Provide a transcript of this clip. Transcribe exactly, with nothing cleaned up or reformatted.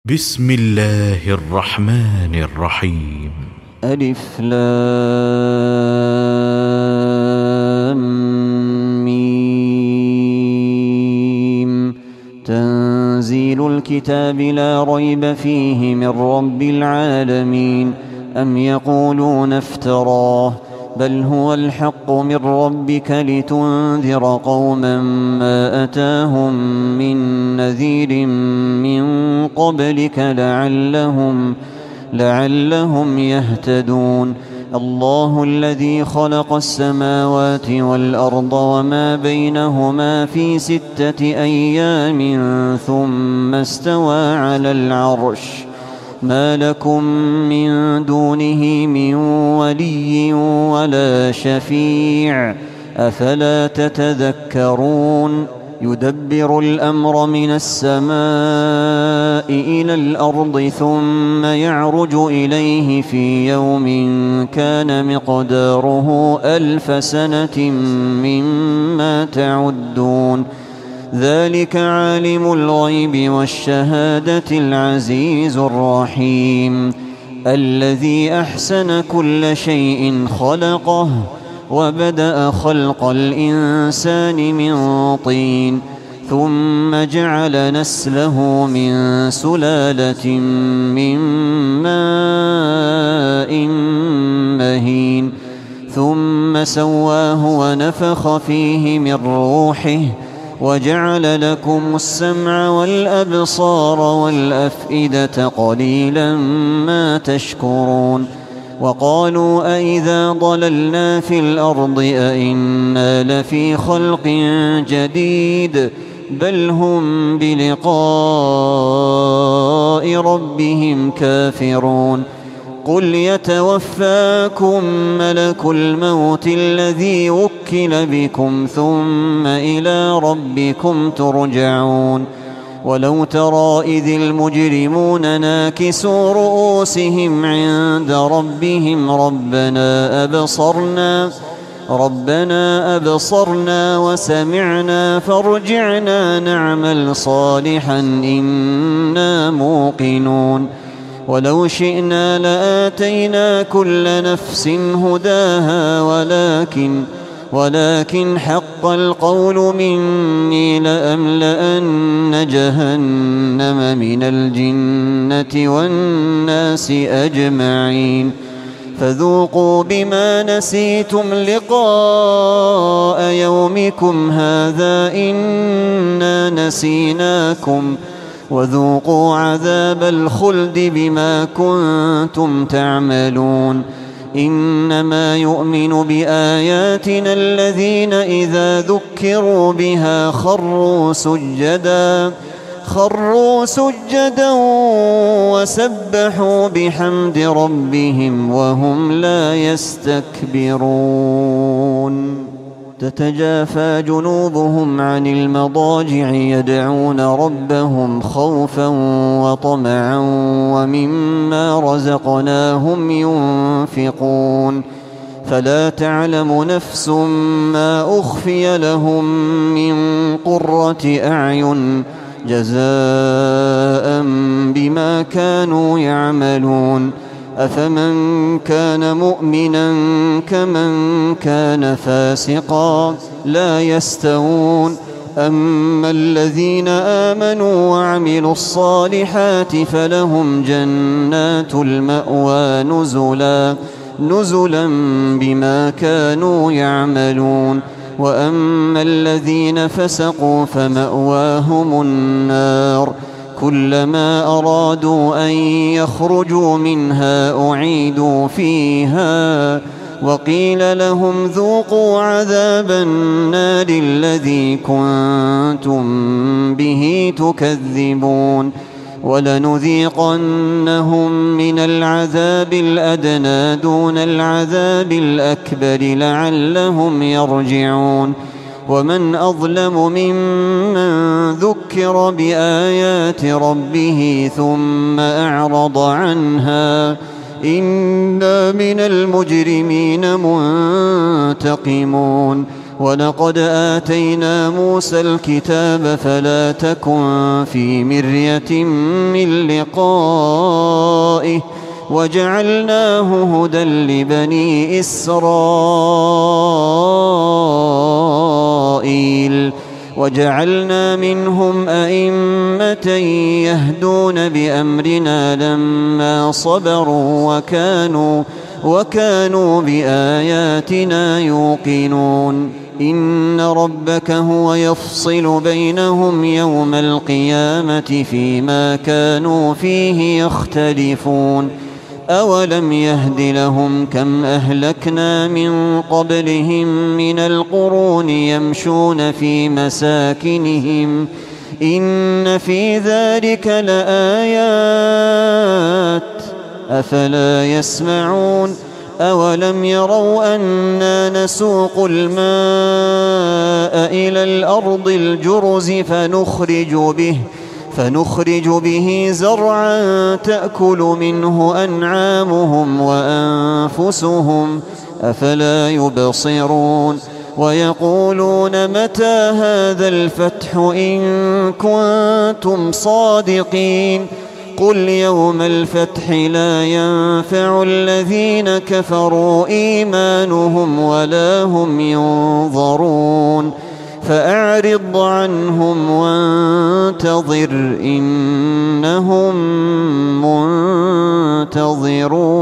بسم الله الرحمن الرحيم. ألف لام ميم. تنزيل الكتاب لا ريب فيه من رب العالمين. أم يقولون افتراه بل هو الحق من ربك لتنذر قوما ما أتاهم من نذير من قبلك لعلهم لعلهم يهتدون. الله الذي خلق السماوات والأرض وما بينهما في ستة أيام ثم استوى على العرش. ما لكم من دونه من ولي ولا شفيع أفلا تتذكرون. يدبر الأمر من السماء إلى الأرض ثم يعرج إليه في يوم كان مقداره ألف سنة مما تعدون. ذلك عالم الغيب والشهادة العزيز الرحيم. الذي أحسن كل شيء خلقه وبدأ خلق الإنسان من طين ثم جعل نسله من سلالة من ماء مهين ثم سواه ونفخ فيه من روحه وجعل لكم السمع والأبصار والأفئدة قليلا ما تشكرون. وقالوا أئذا ضللنا في الأرض أئنا لفي خلق جديد بل هم بلقاء ربهم كافرون. قل يتوفاكم ملك الموت الذي وكل بكم ثم إلى ربكم ترجعون. ولو ترى إذ المجرمون ناكسوا رؤوسهم عند ربهم ربنا أبصرنا ربنا أبصرنا وسمعنا فارجعنا نعمل صالحا إنا موقنون. ولو شئنا لآتينا كل نفس هداها ولكن ولكن حق القول مني لأملأن جهنم من الجنة والناس أجمعين. فذوقوا بما نسيتم لقاء يومكم هذا إنا نسيناكم وذوقوا عذاب الخلد بما كنتم تعملون. إنما يؤمن بآياتنا الذين إذا ذكروا بها خروا سجدا خروا سجدا وسبحوا بحمد ربهم وهم لا يستكبرون. تتجافى جنوبهم عن المضاجع يدعون ربهم خوفا وطمعا ومما رزقناهم ينفقون. فلا تعلم نفس ما أخفي لهم من قرة أعين جزاء بما كانوا يعملون. أفمن كان مؤمنا كمن كان فاسقا لا يستوون. أما الذين آمنوا وعملوا الصالحات فلهم جنات المأوى نزلا نزلا بما كانوا يعملون. وأما الذين فسقوا فمأواهم النار كلما أرادوا أن يخرجوا منها أعيدوا فيها وقيل لهم ذوقوا عذاب النار الذي كنتم به تكذبون. ولنذيقنهم من العذاب الأدنى دون العذاب الأكبر لعلهم يرجعون. ومن أظلم ممن ذكر بآيات ربه ثم أعرض عنها إنا من المجرمين منتقمون. ولقد آتينا موسى الكتاب فلا تكن في مرية من لقائه وجعلناه هدى لبني إسرائيل وجعلنا منهم أئمة يهدون بأمرنا لما صبروا وكانوا وكانوا بآياتنا يوقنون إن ربك هو يفصل بينهم يوم القيامة فيما كانوا فيه يختلفون أولم يهد لهم كم أهلكنا من قبلهم من القرون يمشون في مساكنهم إن في ذلك لآيات أفلا يسمعون أولم يروا أنا نسوق الماء إلى الأرض الجرز فنخرج به فنخرج به زرعا تأكل منه أنعامهم وأنفسهم أفلا يبصرون ويقولون متى هذا الفتح إن كنتم صادقين قل يوم الفتح لا ينفع الذين كفروا إيمانهم ولا هم ينظرون فأعرض عنهم وانتظر إنهم منتظرون.